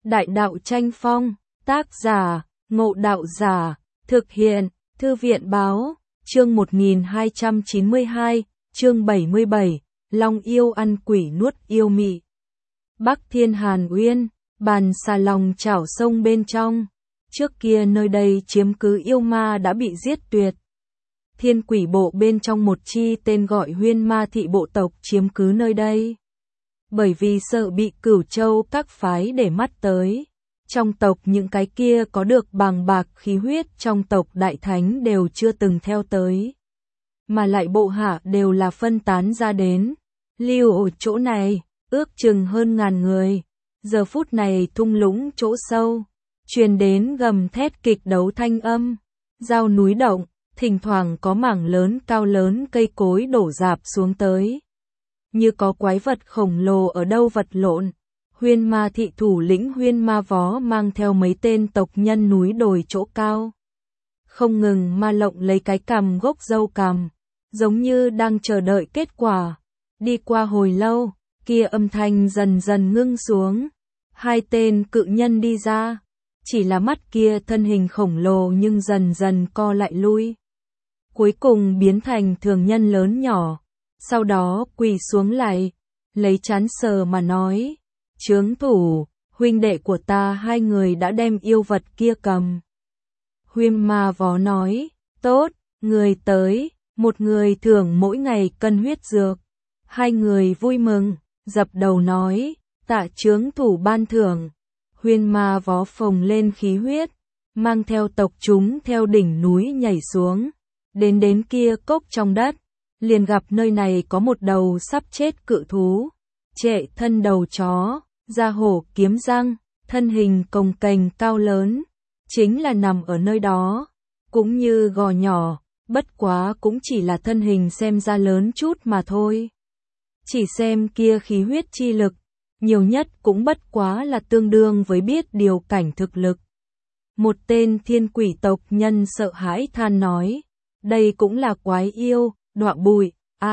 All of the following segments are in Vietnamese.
Đại đạo tranh phong, tác giả, Ngộ Đạo Giả, thực hiện, Thư viện báo, chương 1292, chương 77, Long yêu ăn quỷ nuốt yêu mị. Bắc Thiên Hàn Uyên, bàn xà lòng chảo sông bên trong, trước kia nơi đây chiếm cứ yêu ma đã bị giết tuyệt. Thiên quỷ bộ bên trong một chi tên gọi Huyên Ma Thị bộ tộc chiếm cứ nơi đây. Bởi vì sợ bị Cửu Châu các phái để mắt tới, trong tộc những cái kia có được bàng bạc khí huyết trong tộc đại thánh đều chưa từng theo tới. Mà lại bộ hạ đều là phân tán ra đến, lưu ở chỗ này, ước chừng hơn 1000 người. Giờ phút này thung lũng chỗ sâu, truyền đến gầm thét kịch đấu thanh âm, giao núi động, thỉnh thoảng có mảng lớn cao lớn cây cối đổ rạp xuống tới. Như có quái vật khổng lồ ở đâu vật lộn. Huyên Ma Thị thủ lĩnh Huyên Ma Vó mang theo mấy tên tộc nhân núi đồi chỗ cao. Không ngừng ma lộng lấy cái cằm gốc râu cằm, giống như đang chờ đợi kết quả. Đi qua hồi lâu, kia âm thanh dần dần ngưng xuống. Hai tên cự nhân đi ra, chỉ là mắt kia thân hình khổng lồ nhưng dần dần co lại lui. Cuối cùng biến thành thường nhân lớn nhỏ, sau đó quỳ xuống lại, lấy trán sờ mà nói, chướng thủ, huynh đệ của ta hai người đã đem yêu vật kia cầm. Huyên Ma Vó nói, tốt, người tới, một người thưởng mỗi ngày cân huyết dược. Hai người vui mừng, dập đầu nói, tạ chướng thủ ban thưởng. Huyên Ma Vó phồng lên khí huyết, mang theo tộc chúng theo đỉnh núi nhảy xuống, đến kia cốc trong đất, liền gặp nơi này có một đầu sắp chết cự thú, trệ thân đầu chó, da hổ kiếm răng, thân hình cồng kềnh cao lớn, chính là nằm ở nơi đó, cũng như gò nhỏ, bất quá cũng chỉ là thân hình xem ra lớn chút mà thôi. Chỉ xem kia khí huyết chi lực, nhiều nhất cũng bất quá là tương đương với biết điều cảnh thực lực. Một tên thiên quỷ tộc nhân sợ hãi than nói, đây cũng là quái yêu, đọa bụi,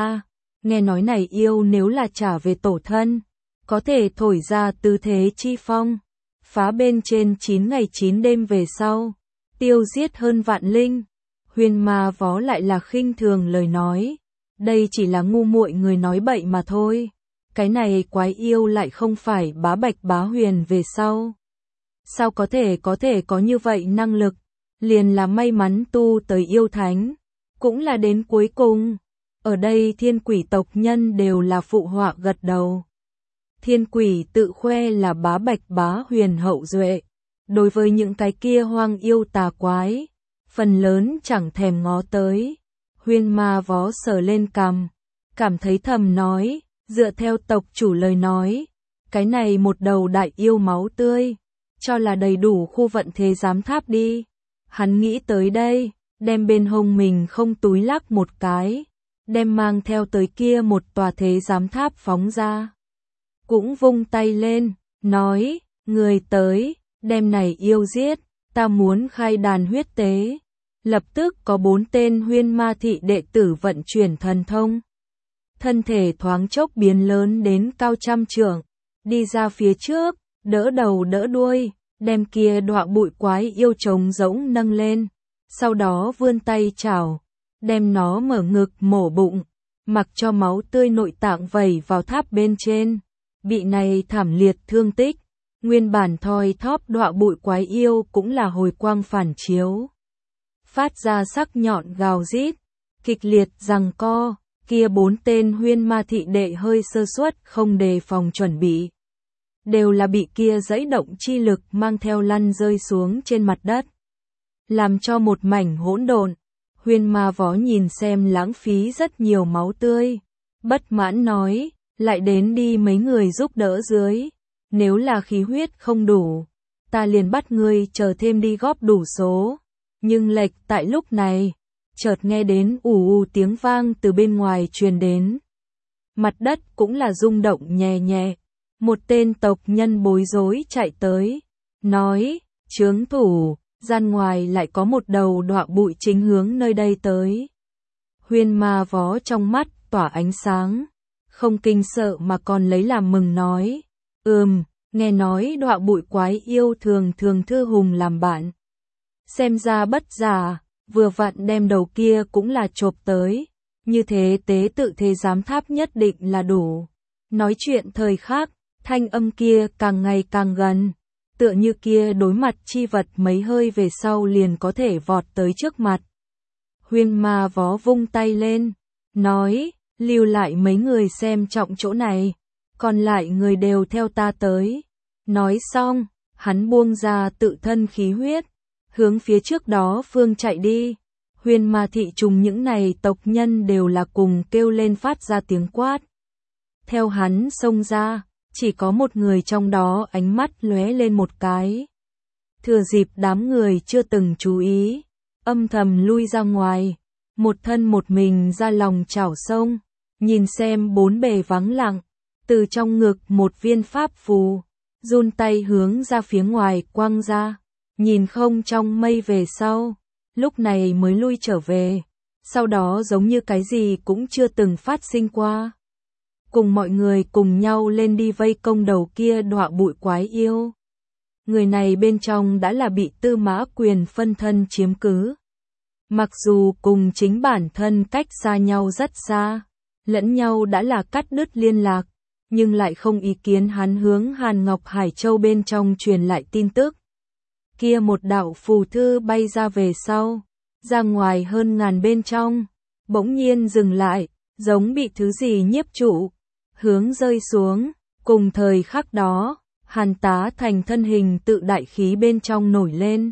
nghe nói này yêu nếu là trả về tổ thân, có thể thổi ra tư thế chi phong, phá bên trên 9 ngày 9 đêm về sau, tiêu giết hơn vạn linh. Huyên Ma Vó lại là khinh thường lời nói, đây chỉ là ngu muội người nói bậy mà thôi, cái này quái yêu lại không phải Bá Bạch Bá Huyền về sau. Sao có thể có như vậy năng lực, liền là may mắn tu tới yêu thánh, cũng là đến cuối cùng. Ở đây thiên quỷ tộc nhân đều là phụ họa gật đầu. Thiên quỷ tự khoe là Bá Bạch Bá Huyền hậu duệ, đối với những cái kia hoang yêu tà quái, phần lớn chẳng thèm ngó tới. Huyên Ma Vó sờ lên cằm, cảm thấy thầm nói, dựa theo tộc chủ lời nói, cái này một đầu đại yêu máu tươi, cho là đầy đủ khu vận thế giám tháp đi. Hắn nghĩ tới đây, đem bên hông mình không túi lắc một cái, đem mang theo tới kia một tòa thế giám tháp phóng ra. Cũng vung tay lên, nói, người tới, đem này yêu giết, ta muốn khai đàn huyết tế. Lập tức có 4 tên Huyên Ma Thị đệ tử vận chuyển thần thông. Thân thể thoáng chốc biến lớn đến cao 100 trượng, đi ra phía trước, đỡ đầu đỡ đuôi, đem kia đọa bụi quái yêu trống rỗng nâng lên, sau đó vươn tay chảo, đem nó mở ngực mổ bụng, mặc cho máu tươi nội tạng vẩy vào tháp bên trên. Bị này thảm liệt thương tích, nguyên bản thoi thóp đọa bụi quái yêu cũng là hồi quang phản chiếu, phát ra sắc nhọn gào rít, kịch liệt giằng co. Kia 4 tên Huyên Ma Thị đệ hơi sơ suất không đề phòng chuẩn bị, đều là bị kia dãy động chi lực mang theo lăn rơi xuống trên mặt đất, làm cho một mảnh hỗn độn. Huyên Ma Vó nhìn xem lãng phí rất nhiều máu tươi, bất mãn nói, lại đến đi mấy người giúp đỡ dưới, nếu là khí huyết không đủ, ta liền bắt ngươi chờ thêm đi góp đủ số. Nhưng lệch tại lúc này, chợt nghe đến ù tiếng vang từ bên ngoài truyền đến. Mặt đất cũng là rung động nhẹ nhẹ. Một tên tộc nhân bối rối chạy tới, nói, chướng thủ, gian ngoài lại có một đầu đọa bụi chính hướng nơi đây tới. Huyên Ma Vó trong mắt tỏa ánh sáng, không kinh sợ mà còn lấy làm mừng nói, Nghe nói đọa bụi quái yêu thường thường thư hùng làm bạn. Xem ra bất giả, vừa vặn đem đầu kia cũng là chộp tới. Như thế tế tự thế giám tháp nhất định là đủ. Nói chuyện thời khắc, thanh âm kia càng ngày càng gần. Tựa như kia đối mặt chi vật mấy hơi về sau liền có thể vọt tới trước mặt. Huyên ma vó vung tay lên, nói, lưu lại mấy người xem trọng chỗ này, còn lại người đều theo ta tới. Nói xong, hắn buông ra tự thân khí huyết, hướng phía trước đó phương chạy đi. Huyên ma thị trùng những này tộc nhân đều là cùng kêu lên phát ra tiếng quát. Theo hắn xông ra, chỉ có một người trong đó ánh mắt lóe lên một cái. Thừa dịp đám người chưa từng chú ý, âm thầm lui ra ngoài, một thân một mình ra lòng chảo sông, nhìn xem bốn bề vắng lặng, từ trong ngực một viên pháp phù, run tay hướng ra phía ngoài quăng ra, nhìn không trong mây về sau, lúc này mới lui trở về, sau đó giống như cái gì cũng chưa từng phát sinh qua. Cùng mọi người cùng nhau lên đi vây công đầu kia đọa bụi quái yêu. Người này bên trong đã là bị Tư Mã Quyền phân thân chiếm cứ. Mặc dù cùng chính bản thân cách xa nhau rất xa, lẫn nhau đã là cắt đứt liên lạc, nhưng lại không ý kiến hắn hướng Hàn Ngọc Hải Châu bên trong truyền lại tin tức. Kia một đạo phù thư bay ra về sau, ra ngoài hơn ngàn bên trong, bỗng nhiên dừng lại, giống bị thứ gì nhiếp trụ, hướng rơi xuống, cùng thời khắc đó, Hàn Tá Thành thân hình tự đại khí bên trong nổi lên.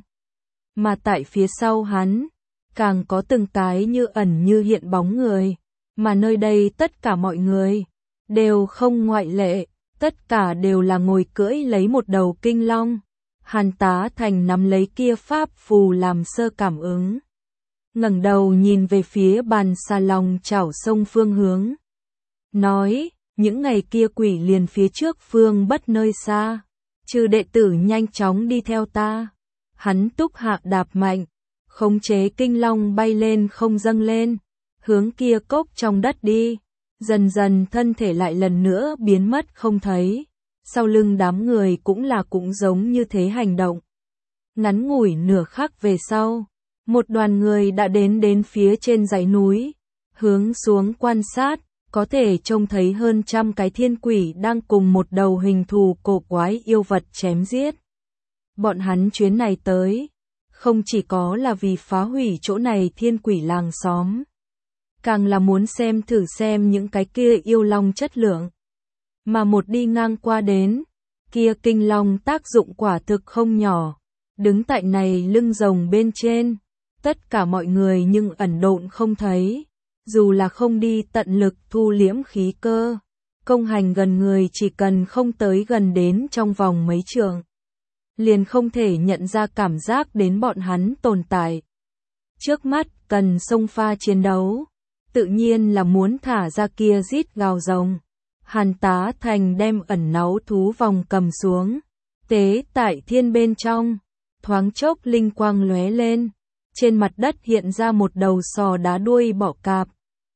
Mà tại phía sau hắn, càng có từng cái như ẩn như hiện bóng người, mà nơi đây tất cả mọi người, đều không ngoại lệ, tất cả đều là ngồi cưỡi lấy một đầu kinh long. Hàn Tá Thành nắm lấy kia pháp phù làm sơ cảm ứng. Ngẩng đầu nhìn về phía bàn xà lòng chảo sông phương hướng. Nói, những ngày kia quỷ liền phía trước phương bất nơi xa, trừ đệ tử nhanh chóng đi theo ta. Hắn túc hạ đạp mạnh, khống chế kinh long bay lên không dâng lên, hướng kia cốc trong đất đi, dần dần thân thể lại lần nữa biến mất không thấy. Sau lưng đám người cũng giống như thế hành động. Ngắn ngủi nửa khắc về sau, một đoàn người đã đến phía trên dãy núi, hướng xuống quan sát, có thể trông thấy hơn 100 cái thiên quỷ đang cùng một đầu hình thù cổ quái yêu vật chém giết. Bọn hắn chuyến này tới, không chỉ có là vì phá hủy chỗ này thiên quỷ làng xóm, càng là muốn thử xem những cái kia yêu long chất lượng. Mà một đi ngang qua đến, kia kinh long tác dụng quả thực không nhỏ, đứng tại này lưng rồng bên trên, tất cả mọi người nhưng ẩn độn không thấy, dù là không đi tận lực thu liễm khí cơ, công hành gần người chỉ cần không tới gần đến trong vòng mấy trượng, liền không thể nhận ra cảm giác đến bọn hắn tồn tại. Trước mắt cần xông pha chiến đấu, tự nhiên là muốn thả ra kia rít gào rồng. Hàn Tá Thành đem ẩn náu thú vòng cầm xuống, tế tại thiên bên trong, thoáng chốc linh quang lóe lên, trên mặt đất hiện ra một đầu sò đá đuôi bọ cạp.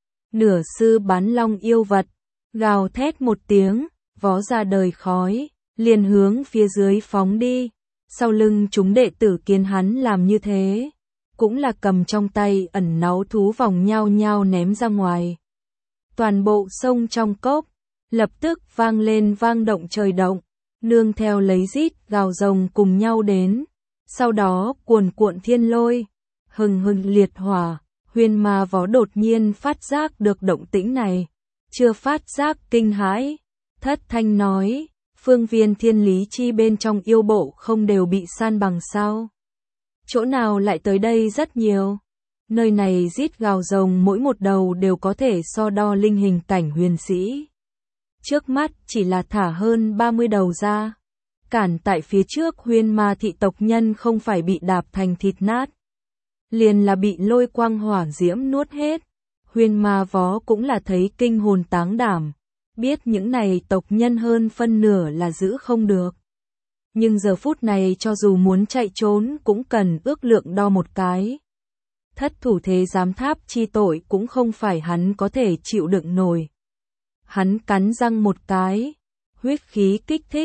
Nửa sư bán long yêu vật, gào thét một tiếng, vó ra đời khói, liền hướng phía dưới phóng đi. Sau lưng chúng đệ tử kiến hắn làm như thế, cũng là cầm trong tay ẩn náu thú vòng nhao nhao ném ra ngoài. Toàn bộ sông trong cốc lập tức vang lên vang động trời động, nương theo lấy rít gào rồng cùng nhau đến. Sau đó cuồn cuộn thiên lôi, hừng hừng liệt hỏa. Huyên ma vó đột nhiên phát giác được động tĩnh này, chưa phát giác kinh hãi, thất thanh nói, phương viên thiên lý chi bên trong yêu bộ không đều bị san bằng sao? Chỗ nào lại tới đây rất nhiều? Nơi này rít gào rồng mỗi một đầu đều có thể so đo linh hình cảnh huyền sĩ. Trước mắt chỉ là thả hơn 30 đầu ra, cản tại phía trước huyên ma thị tộc nhân không phải bị đạp thành thịt nát, liền là bị lôi quang hỏa diễm nuốt hết. Huyên ma vó cũng là thấy kinh hồn táng đảm, biết những này tộc nhân hơn phân nửa là giữ không được. Nhưng giờ phút này cho dù muốn chạy trốn cũng cần ước lượng đo một cái. Thất thủ thế giám tháp chi tội cũng không phải hắn có thể chịu đựng nổi. Hắn cắn răng một cái, huyết khí kích thích,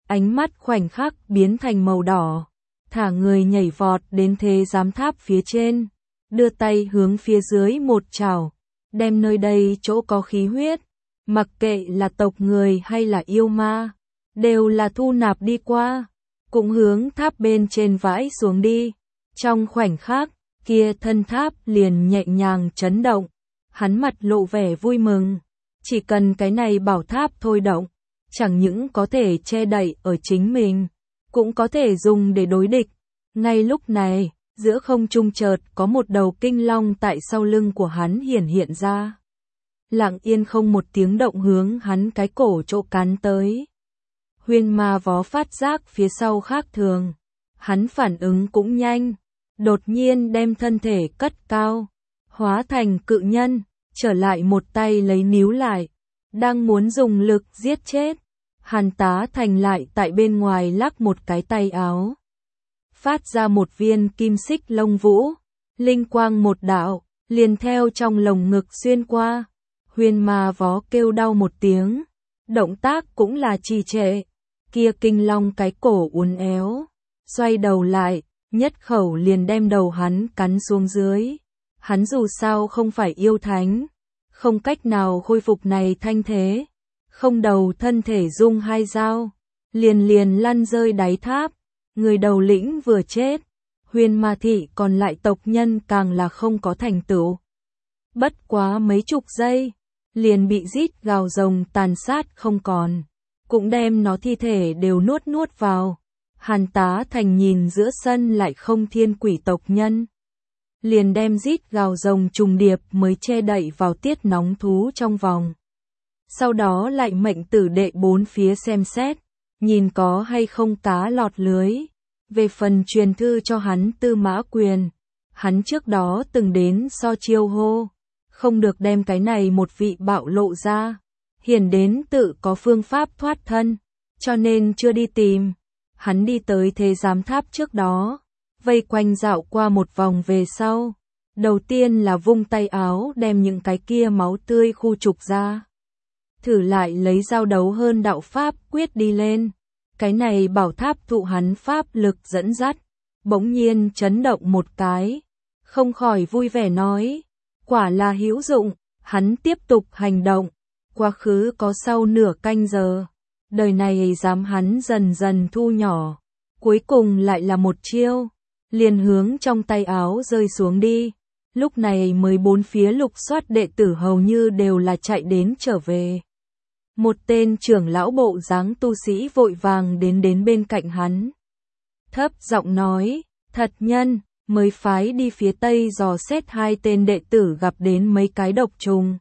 ánh mắt khoảnh khắc biến thành màu đỏ, thả người nhảy vọt đến thế giám tháp phía trên, đưa tay hướng phía dưới một chảo, đem nơi đây chỗ có khí huyết, mặc kệ là tộc người hay là yêu ma, đều là thu nạp đi qua, cũng hướng tháp bên trên vãi xuống đi. Trong khoảnh khắc, kia thân tháp liền nhẹ nhàng chấn động, hắn mặt lộ vẻ vui mừng, chỉ cần cái này bảo tháp thôi động, chẳng những có thể che đậy ở chính mình, cũng có thể dùng để đối địch. Ngay lúc này, giữa không trung chợt có một đầu kinh long tại sau lưng của hắn hiện ra. Lặng yên không một tiếng động hướng hắn cái cổ chỗ cắn tới. Huyền Ma Vó phát giác phía sau khác thường, hắn phản ứng cũng nhanh, đột nhiên đem thân thể cất cao, hóa thành cự nhân, trở lại một tay lấy níu lại, đang muốn dùng lực giết chết. Hàn Tá Thành lại tại bên ngoài lắc một cái tay áo, phát ra một viên kim xích lông vũ, linh quang một đạo, liền theo trong lồng ngực xuyên qua. Huyền Ma Vó kêu đau một tiếng, động tác cũng là trì trệ, kia kinh long cái cổ uốn éo, xoay đầu lại, nhất khẩu liền đem đầu hắn cắn xuống dưới. Hắn dù sao không phải yêu thánh, không cách nào khôi phục này thanh thế, không đầu thân thể dung hai dao, liền lăn rơi đáy tháp. Người đầu lĩnh vừa chết, Huyền Ma thị còn lại tộc nhân càng là không có thành tựu. Bất quá mấy chục giây, liền bị rít gào rồng tàn sát không còn, cũng đem nó thi thể đều nuốt vào. Hàn Tá Thành nhìn giữa sân lại không thiên quỷ tộc nhân, liền đem rít gào rồng trùng điệp mới che đậy vào tiết nóng thú trong vòng. Sau đó lại mệnh tử đệ bốn phía xem xét, nhìn có hay không cá lọt lưới. Về phần truyền thư cho hắn Tư Mã Quyền, hắn trước đó từng đến so chiêu hô, không được đem cái này một vị bạo lộ ra, hiển đến tự có phương pháp thoát thân, cho nên chưa đi tìm. Hắn đi tới thế giám tháp trước đó, vây quanh dạo qua một vòng về sau, đầu tiên là vung tay áo đem những cái kia máu tươi khu trục ra, thử lại lấy dao đấu hơn đạo pháp quyết đi lên. Cái này bảo tháp thụ hắn pháp lực dẫn dắt, bỗng nhiên chấn động một cái, không khỏi vui vẻ nói, quả là hữu dụng. Hắn tiếp tục hành động, quá khứ có sau nửa canh giờ, đời này dám hắn dần dần thu nhỏ, cuối cùng lại là một chiêu, liền hướng trong tay áo rơi xuống đi. Lúc này mới bốn phía lục soát đệ tử hầu như đều là chạy đến trở về. Một tên trưởng lão bộ dáng tu sĩ vội vàng đến bên cạnh hắn, thấp giọng nói, thật nhân, mới phái đi phía tây dò xét hai tên đệ tử gặp đến mấy cái độc trùng,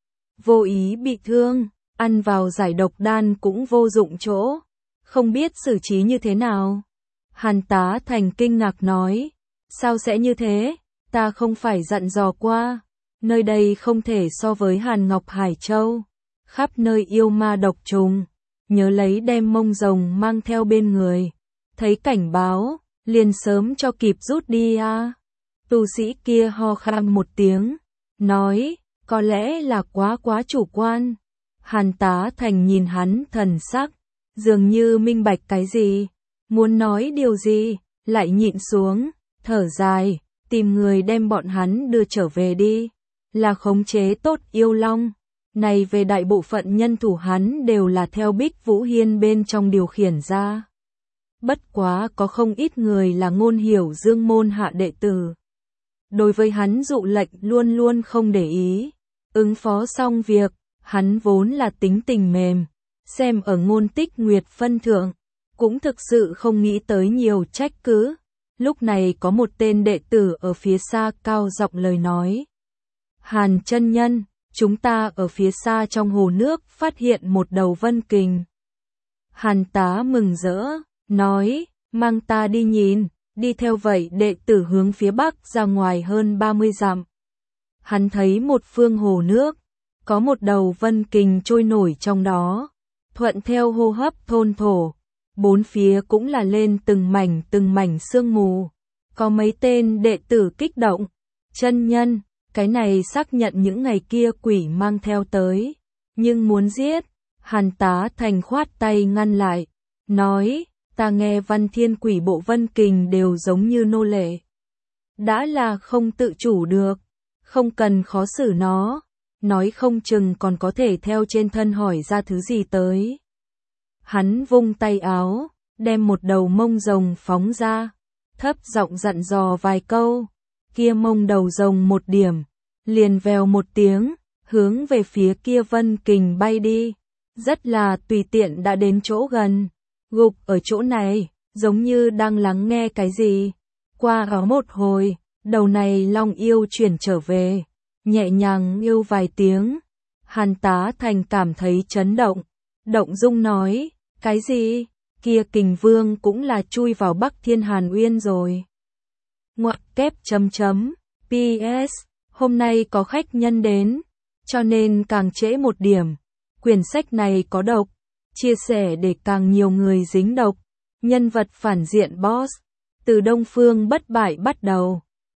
vô ý bị thương, ăn vào giải độc đan cũng vô dụng chỗ, không biết xử trí như thế nào. Hàn Tá Thành kinh ngạc nói, sao sẽ như thế, ta không phải dặn dò qua, nơi đây không thể so với Hàn Ngọc Hải Châu, khắp nơi yêu ma độc trùng, nhớ lấy đem mông rồng mang theo bên người, thấy cảnh báo, liền sớm cho kịp rút đi a. Tu sĩ kia ho khan một tiếng, nói, có lẽ là quá chủ quan. Hàn Tá Thành nhìn hắn thần sắc, dường như minh bạch cái gì, muốn nói điều gì, lại nhịn xuống, thở dài, tìm người đem bọn hắn đưa trở về đi, là khống chế tốt yêu long. Này về đại bộ phận nhân thủ hắn đều là theo Bích Vũ Hiên bên trong điều khiển ra. Bất quá có không ít người là ngôn hiểu dương môn hạ đệ tử. Đối với hắn dụ lệnh luôn luôn không để ý. Ứng phó xong việc, hắn vốn là tính tình mềm. Xem ở Ngôn Tích Nguyệt phân thượng, cũng thực sự không nghĩ tới nhiều trách cứ. Lúc này có một tên đệ tử ở phía xa cao giọng lời nói. Hàn chân nhân, chúng ta ở phía xa trong hồ nước phát hiện một đầu vân kình. Hàn Tá mừng rỡ, nói, mang ta đi nhìn, đi theo vậy đệ tử hướng phía bắc ra ngoài hơn 30 dặm. Hắn thấy một phương hồ nước, có một đầu vân kình trôi nổi trong đó, thuận theo hô hấp thôn thổ, bốn phía cũng là lên từng mảnh sương mù. Có mấy tên đệ tử kích động, chân nhân, cái này xác nhận những ngày kia quỷ mang theo tới, nhưng muốn giết. Hàn Tá Thành khoát tay ngăn lại, nói, ta nghe Văn Thiên Quỷ Bộ Vân Kình đều giống như nô lệ. Đã là không tự chủ được, không cần khó xử nó, nói không chừng còn có thể theo trên thân hỏi ra thứ gì tới. Hắn vung tay áo, đem một đầu mông rồng phóng ra, thấp giọng dặn dò vài câu, kia mông đầu rồng một điểm, liền vèo một tiếng, hướng về phía kia Vân Kình bay đi, rất là tùy tiện đã đến chỗ gần, gục ở chỗ này, giống như đang lắng nghe cái gì. Qua đó một hồi, đầu này long yêu chuyển trở về, nhẹ nhàng yêu vài tiếng, Hàn Tá Thành cảm thấy chấn động, động dung nói, cái gì, kia Kình Vương cũng là chui vào Bắc Thiên Hàn Uyên rồi. Ngoặc kép chấm chấm, PS, hôm nay có khách nhân đến, cho nên càng trễ một điểm, quyển sách này có độc, chia sẻ để càng nhiều người dính độc, nhân vật phản diện boss, từ Đông Phương Bất Bại bắt đầu.